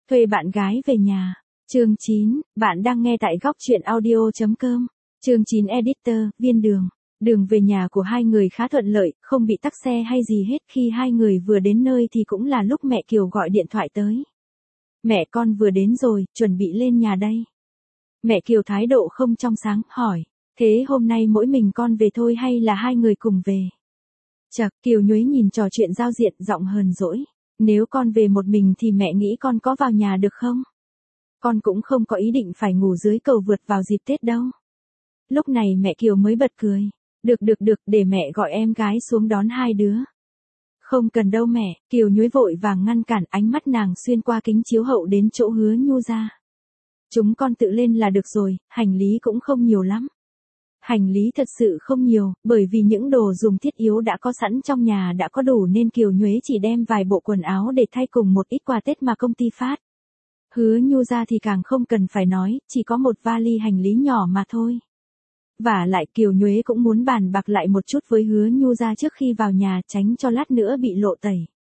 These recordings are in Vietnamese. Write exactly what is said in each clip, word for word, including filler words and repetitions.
Thuê bạn gái về nhà. Chương chín, bạn đang nghe tại góc truyện audio chấm com. Chương chín Editor, Viên Đường. Đường về nhà của hai người khá thuận lợi, không bị tắc xe hay gì hết. Khi hai người vừa đến nơi thì cũng là lúc mẹ Kiều gọi điện thoại tới. Mẹ con vừa đến rồi, chuẩn bị lên nhà đây. Mẹ Kiều thái độ không trong sáng, hỏi. Thế hôm nay mỗi mình con về thôi hay là hai người cùng về? Chậc, Kiều nhuế nhìn trò chuyện giao diện, giọng hờn dỗi. Nếu con về một mình thì mẹ nghĩ con có vào nhà được không? Con cũng không có ý định phải ngủ dưới cầu vượt vào dịp Tết đâu. Lúc này mẹ Kiều mới bật cười. Được được được, để mẹ gọi em gái xuống đón hai đứa. Không cần đâu mẹ, Kiều nhuế vội vàng ngăn cản, ánh mắt nàng xuyên qua kính chiếu hậu đến chỗ Hứa Nhu ra. Chúng con tự lên là được rồi, hành lý cũng không nhiều lắm. Hành lý thật sự không nhiều, bởi vì những đồ dùng thiết yếu đã có sẵn trong nhà đã có đủ nên Kiều nhuế chỉ đem vài bộ quần áo để thay cùng một ít quà Tết mà công ty phát. Hứa Nhu ra thì càng không cần phải nói, chỉ có một vali hành lý nhỏ mà thôi. Và lại Kiều nhuế cũng muốn bàn bạc lại một chút với Hứa Nhu ra trước khi vào nhà, tránh cho lát nữa bị lộ tẩy.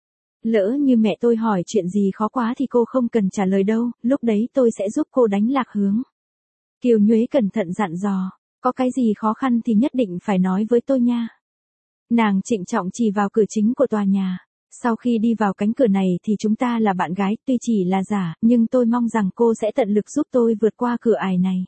Lỡ như mẹ tôi hỏi chuyện gì khó quá thì cô không cần trả lời đâu, lúc đấy tôi sẽ giúp cô đánh lạc hướng. Kiều nhuế cẩn thận dặn dò, có cái gì khó khăn thì nhất định phải nói với tôi nha. Nàng trịnh trọng chỉ vào cửa chính của tòa nhà. Sau khi đi vào cánh cửa này thì chúng ta là bạn gái, tuy chỉ là giả, nhưng tôi mong rằng cô sẽ tận lực giúp tôi vượt qua cửa ải này.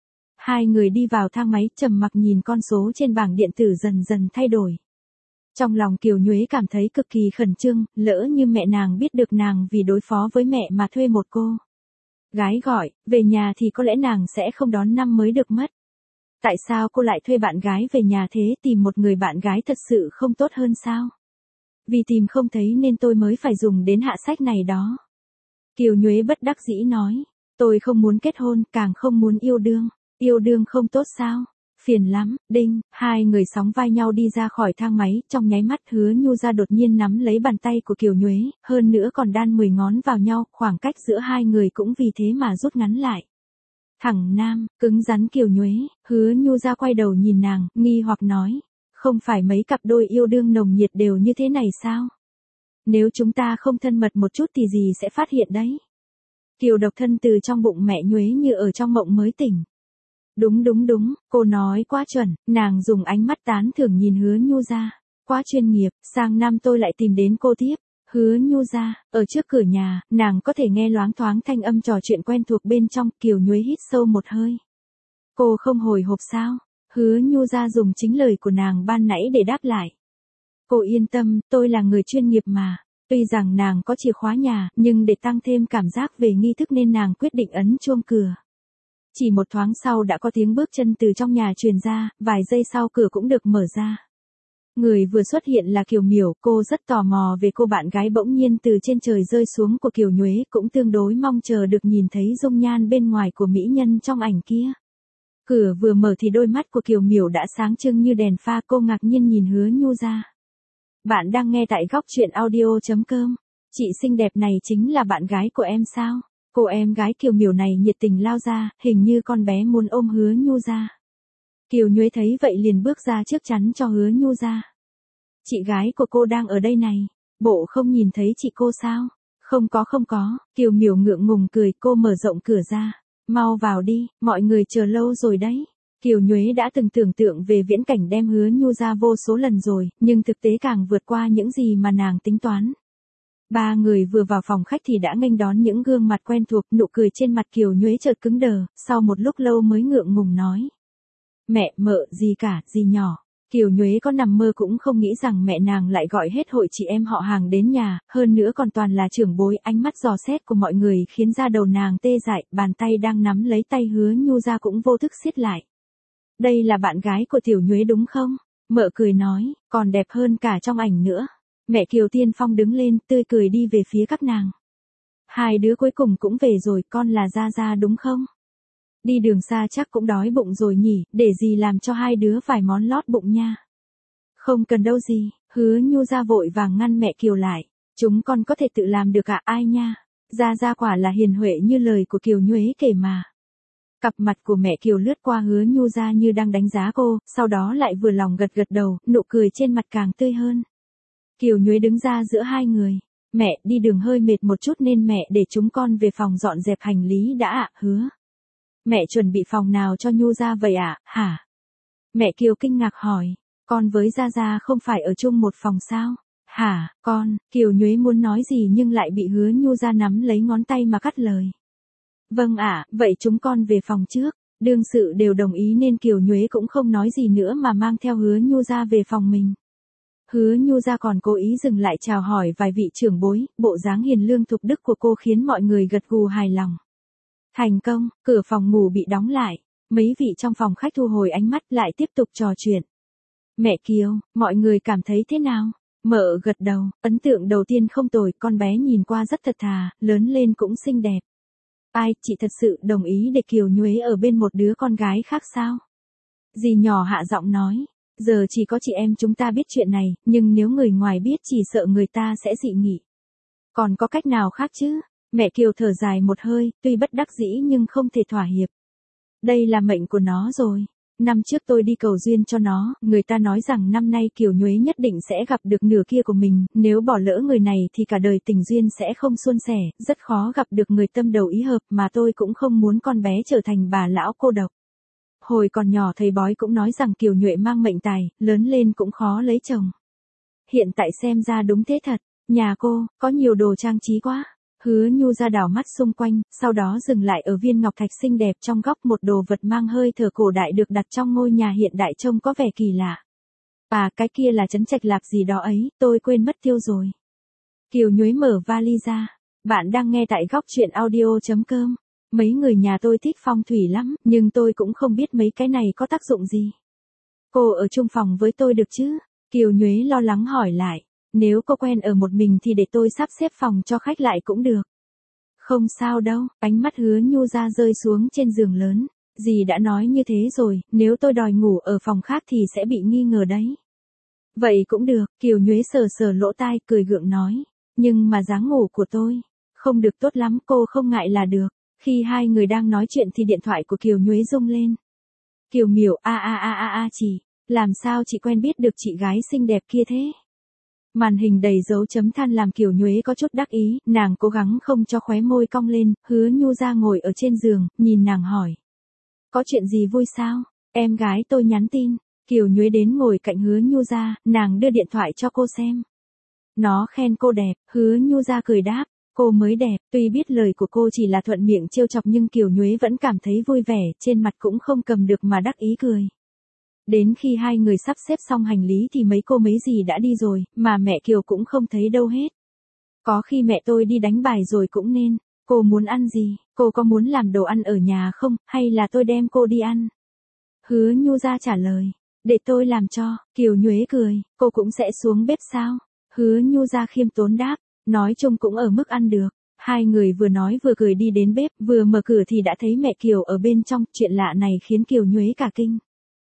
Hai người đi vào thang máy, trầm mặc nhìn con số trên bảng điện tử dần dần thay đổi. Trong lòng Kiều nhuế cảm thấy cực kỳ khẩn trương, lỡ như mẹ nàng biết được nàng vì đối phó với mẹ mà thuê một cô gái gọi về nhà thì có lẽ nàng sẽ không đón năm mới được mất. Tại sao cô lại thuê bạn gái về nhà thế, tìm một người bạn gái thật sự không tốt hơn sao? Vì tìm không thấy nên tôi mới phải dùng đến hạ sách này đó. Kiều nhuế bất đắc dĩ nói, tôi không muốn kết hôn, càng không muốn yêu đương. Yêu đương không tốt sao? Phiền lắm. Đinh, hai người sóng vai nhau đi ra khỏi thang máy, trong nháy mắt Hứa Nhu ra đột nhiên nắm lấy bàn tay của Kiều nhuế, hơn nữa còn đan mười ngón vào nhau, khoảng cách giữa hai người cũng vì thế mà rút ngắn lại. Thẳng nam, cứng rắn Kiều nhuế, Hứa Nhu ra quay đầu nhìn nàng, nghi hoặc nói, không phải mấy cặp đôi yêu đương nồng nhiệt đều như thế này sao? Nếu chúng ta không thân mật một chút thì gì sẽ phát hiện đấy? Kiều độc thân từ trong bụng mẹ nhuế như ở trong mộng mới tỉnh. Đúng đúng đúng, cô nói quá chuẩn, nàng dùng ánh mắt tán thưởng nhìn Hứa Nhu ra. Quá chuyên nghiệp, sang năm tôi lại tìm đến cô tiếp. Hứa Nhu ra, ở trước cửa nhà, nàng có thể nghe loáng thoáng thanh âm trò chuyện quen thuộc bên trong. Kiều nhuế hít sâu một hơi. Cô không hồi hộp sao? Hứa Nhu ra dùng chính lời của nàng ban nãy để đáp lại. Cô yên tâm, tôi là người chuyên nghiệp mà. Tuy rằng nàng có chìa khóa nhà, nhưng để tăng thêm cảm giác về nghi thức nên nàng quyết định ấn chuông cửa. Chỉ một thoáng sau đã có tiếng bước chân từ trong nhà truyền ra, vài giây sau cửa cũng được mở ra. Người vừa xuất hiện là Kiều Miểu, cô rất tò mò về cô bạn gái bỗng nhiên từ trên trời rơi xuống của Kiều nhuế, cũng tương đối mong chờ được nhìn thấy dung nhan bên ngoài của mỹ nhân trong ảnh kia. Cửa vừa mở thì đôi mắt của Kiều Miểu đã sáng trưng như đèn pha, cô ngạc nhiên nhìn Hứa Nhu ra. Bạn đang nghe tại góc truyện audio chấm com. Chị xinh đẹp này chính là bạn gái của em sao? Cô em gái Kiều Miểu này nhiệt tình lao ra, hình như con bé muốn ôm Hứa Nhu ra. Kiều nhuế thấy vậy liền bước ra trước chắn cho Hứa Nhu ra. Chị gái của cô đang ở đây này, bộ không nhìn thấy chị cô sao? Không có không có, Kiều Miểu ngượng ngùng cười, cô mở rộng cửa ra. Mau vào đi, mọi người chờ lâu rồi đấy. Kiều nhuế đã từng tưởng tượng về viễn cảnh đem Hứa Nhu ra vô số lần rồi, nhưng thực tế càng vượt qua những gì mà nàng tính toán. Ba người vừa vào phòng khách thì đã nghênh đón những gương mặt quen thuộc, nụ cười trên mặt Kiều nhuế chợt cứng đờ, sau một lúc lâu mới ngượng ngùng nói. Mẹ, mợ, gì cả, gì nhỏ. Kiều nhuế có nằm mơ cũng không nghĩ rằng mẹ nàng lại gọi hết hội chị em họ hàng đến nhà, hơn nữa còn toàn là trưởng bối. Ánh mắt dò xét của mọi người khiến da đầu nàng tê dại, bàn tay đang nắm lấy tay Hứa Nhu ra cũng vô thức siết lại. Đây là bạn gái của Tiểu nhuế đúng không? Mợ cười nói, còn đẹp hơn cả trong ảnh nữa. Mẹ Kiều Tiên Phong đứng lên, tươi cười đi về phía các nàng. Hai đứa cuối cùng cũng về rồi, con là Gia Gia đúng không? Đi đường xa chắc cũng đói bụng rồi nhỉ, để gì làm cho hai đứa vài món lót bụng nha. Không cần đâu gì, Hứa Nhu ra vội vàng ngăn mẹ Kiều lại. Chúng con có thể tự làm được cả ai nha. Gia Gia quả là hiền huệ như lời của Kiều nhuế kể mà. Cặp mặt của mẹ Kiều lướt qua Hứa Nhu ra như đang đánh giá cô, sau đó lại vừa lòng gật gật đầu, nụ cười trên mặt càng tươi hơn. Kiều nhuế đứng ra giữa hai người. Mẹ, đi đường hơi mệt một chút nên mẹ để chúng con về phòng dọn dẹp hành lý đã ạ, hứa. Mẹ chuẩn bị phòng nào cho Nhu Gia vậy ạ, hả? Mẹ Kiều kinh ngạc hỏi, con với Gia Gia không phải ở chung một phòng sao? Hả, con, Kiều Nhuế muốn nói gì nhưng lại bị hứa Nhu Gia nắm lấy ngón tay mà cắt lời. Vâng ạ, vậy chúng con về phòng trước. Đương sự đều đồng ý nên Kiều Nhuế cũng không nói gì nữa mà mang theo hứa Nhu Gia về phòng mình. Hứa Nhu Gia còn cố ý dừng lại chào hỏi vài vị trưởng bối, bộ dáng hiền lương thục đức của cô khiến mọi người gật gù hài lòng. Thành công, cửa phòng ngủ bị đóng lại, mấy vị trong phòng khách thu hồi ánh mắt lại tiếp tục trò chuyện. Mẹ Kiều, mọi người cảm thấy thế nào? Mợ gật đầu, ấn tượng đầu tiên không tồi, con bé nhìn qua rất thật thà, lớn lên cũng xinh đẹp. Ai, chị thật sự đồng ý để Kiều Nhuế ở bên một đứa con gái khác sao? Dì nhỏ hạ giọng nói, giờ chỉ có chị em chúng ta biết chuyện này, nhưng nếu người ngoài biết chỉ sợ người ta sẽ dị nghị. Còn có cách nào khác chứ? Mẹ Kiều thở dài một hơi, tuy bất đắc dĩ nhưng không thể thỏa hiệp. Đây là mệnh của nó rồi. Năm trước tôi đi cầu duyên cho nó, người ta nói rằng năm nay Kiều Nhuế nhất định sẽ gặp được nửa kia của mình, nếu bỏ lỡ người này thì cả đời tình duyên sẽ không suôn sẻ, rất khó gặp được người tâm đầu ý hợp mà tôi cũng không muốn con bé trở thành bà lão cô độc. Hồi còn nhỏ thầy bói cũng nói rằng Kiều Nhuệ mang mệnh tài, lớn lên cũng khó lấy chồng. Hiện tại xem ra đúng thế thật, nhà cô, có nhiều đồ trang trí quá. Hứa Nhu Gia đảo mắt xung quanh, sau đó dừng lại ở viên ngọc thạch xinh đẹp trong góc, một đồ vật mang hơi thở cổ đại được đặt trong ngôi nhà hiện đại trông có vẻ kỳ lạ. À, cái kia là trấn trạch lạc gì đó ấy, tôi quên mất tiêu rồi. Kiều Nhuế mở vali ra. Bạn đang nghe tại góc truyện audio chấm com. Mấy người nhà tôi thích phong thủy lắm, nhưng tôi cũng không biết mấy cái này có tác dụng gì. Cô ở chung phòng với tôi được chứ? Kiều Nhuế lo lắng hỏi lại. Nếu cô quen ở một mình thì để tôi sắp xếp phòng cho khách lại cũng được. Không sao đâu, ánh mắt hứa Nhu Gia rơi xuống trên giường lớn. Dì đã nói như thế rồi, nếu tôi đòi ngủ ở phòng khác thì sẽ bị nghi ngờ đấy. Vậy cũng được, Kiều Nhuế sờ sờ lỗ tai cười gượng nói. Nhưng mà dáng ngủ của tôi, không được tốt lắm, cô không ngại là được. Khi hai người đang nói chuyện thì điện thoại của Kiều Nhuế rung lên. Kiều Miểu, a a a a a chị, làm sao chị quen biết được chị gái xinh đẹp kia thế? Màn hình đầy dấu chấm than làm Kiều Nhuế có chút đắc ý, nàng cố gắng không cho khóe môi cong lên, hứa Nhu Gia ngồi ở trên giường, nhìn nàng hỏi. Có chuyện gì vui sao? Em gái tôi nhắn tin. Kiều Nhuế đến ngồi cạnh hứa Nhu Gia, nàng đưa điện thoại cho cô xem. Nó khen cô đẹp, hứa Nhu Gia cười đáp, cô mới đẹp, tuy biết lời của cô chỉ là thuận miệng trêu chọc nhưng Kiều Nhuế vẫn cảm thấy vui vẻ, trên mặt cũng không cầm được mà đắc ý cười. Đến khi hai người sắp xếp xong hành lý thì mấy cô mấy dì đã đi rồi, mà mẹ Kiều cũng không thấy đâu hết. Có khi mẹ tôi đi đánh bài rồi cũng nên. Cô muốn ăn gì? Cô có muốn làm đồ ăn ở nhà không, hay là tôi đem cô đi ăn? Hứa Nhu Gia trả lời. Để tôi làm cho. Kiều Nhuế cười. Cô cũng sẽ xuống bếp sao? Hứa Nhu Gia khiêm tốn đáp. Nói chung cũng ở mức ăn được. Hai người vừa nói vừa cười đi đến bếp, vừa mở cửa thì đã thấy mẹ Kiều ở bên trong. Chuyện lạ này khiến Kiều Nhuế cả kinh.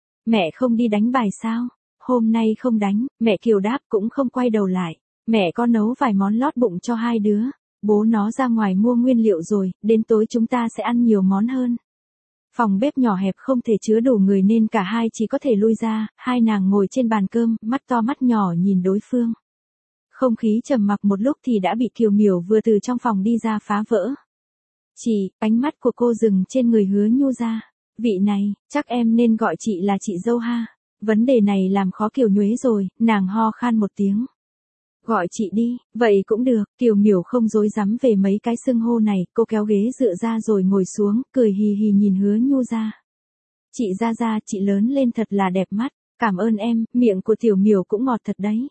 Mẹ không đi đánh bài sao? Hôm nay không đánh, mẹ Kiều đáp cũng không quay đầu lại. Mẹ có nấu vài món lót bụng cho hai đứa. Bố nó ra ngoài mua nguyên liệu rồi, đến tối chúng ta sẽ ăn nhiều món hơn. Phòng bếp nhỏ hẹp không thể chứa đủ người nên cả hai chỉ có thể lui ra, hai nàng ngồi trên bàn cơm, mắt to mắt nhỏ nhìn đối phương. Không khí trầm mặc một lúc thì đã bị Kiều Miểu vừa từ trong phòng đi ra phá vỡ. Chị, ánh mắt của cô dừng trên người hứa Nhu Gia. Vị này, chắc em nên gọi chị là chị dâu ha. Vấn đề này làm khó Kiều Nhuế rồi, nàng ho khan một tiếng. Gọi chị đi, vậy cũng được, Kiều Miểu không dối dám về mấy cái xưng hô này, cô kéo ghế dựa ra rồi ngồi xuống, cười hì hì nhìn hứa Nhu Gia. Chị Gia Gia, chị lớn lên thật là đẹp mắt, cảm ơn em, miệng của Tiểu Miểu cũng ngọt thật đấy.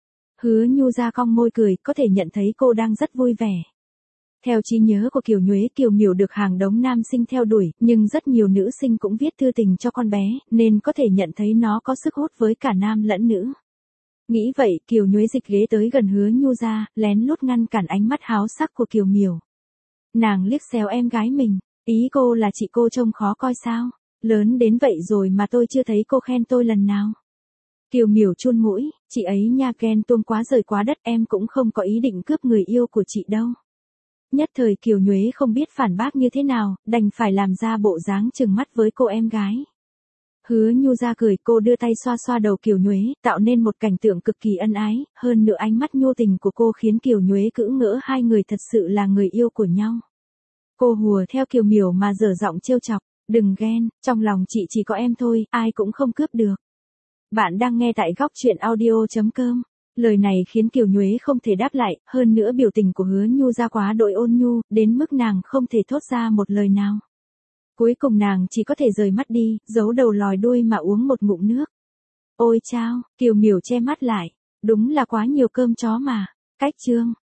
Hứa Nhu Gia cong môi cười, có thể nhận thấy cô đang rất vui vẻ. Theo trí nhớ của Kiều Nhuế, Kiều Miểu được hàng đống nam sinh theo đuổi, nhưng rất nhiều nữ sinh cũng viết thư tình cho con bé, nên có thể nhận thấy nó có sức hút với cả nam lẫn nữ. Nghĩ vậy, Kiều Nhuế dịch ghế tới gần hứa Nhu Gia, lén lút ngăn cản ánh mắt háo sắc của Kiều Miểu. Nàng liếc xéo em gái mình, ý cô là chị cô trông khó coi sao? Lớn đến vậy rồi mà tôi chưa thấy cô khen tôi lần nào. Kiều Miểu chun mũi, chị ấy nha, ghen tuông quá rời quá đất, em cũng không có ý định cướp người yêu của chị đâu. Nhất thời Kiều Nhuế không biết phản bác như thế nào, đành phải làm ra bộ dáng trừng mắt với cô em gái. Hứa Nhu ra cười, cô đưa tay xoa xoa đầu Kiều Nhuế, tạo nên một cảnh tượng cực kỳ ân ái, hơn nữa ánh mắt nhu tình của cô khiến Kiều Nhuế cữ ngỡ hai người thật sự là người yêu của nhau. Cô hùa theo Kiều Miểu mà dở giọng trêu chọc, đừng ghen, trong lòng chị chỉ có em thôi, ai cũng không cướp được. Bạn đang nghe tại góc truyện audio.com. Lời này khiến Kiều Nhuế không thể đáp lại, hơn nữa biểu tình của Hứa Nhu ra quá đỗi ôn nhu, đến mức nàng không thể thốt ra một lời nào. Cuối cùng nàng chỉ có thể rời mắt đi, giấu đầu lòi đuôi mà uống một ngụm nước. Ôi chao, Kiều Miểu che mắt lại, đúng là quá nhiều cơm chó mà. Cách chương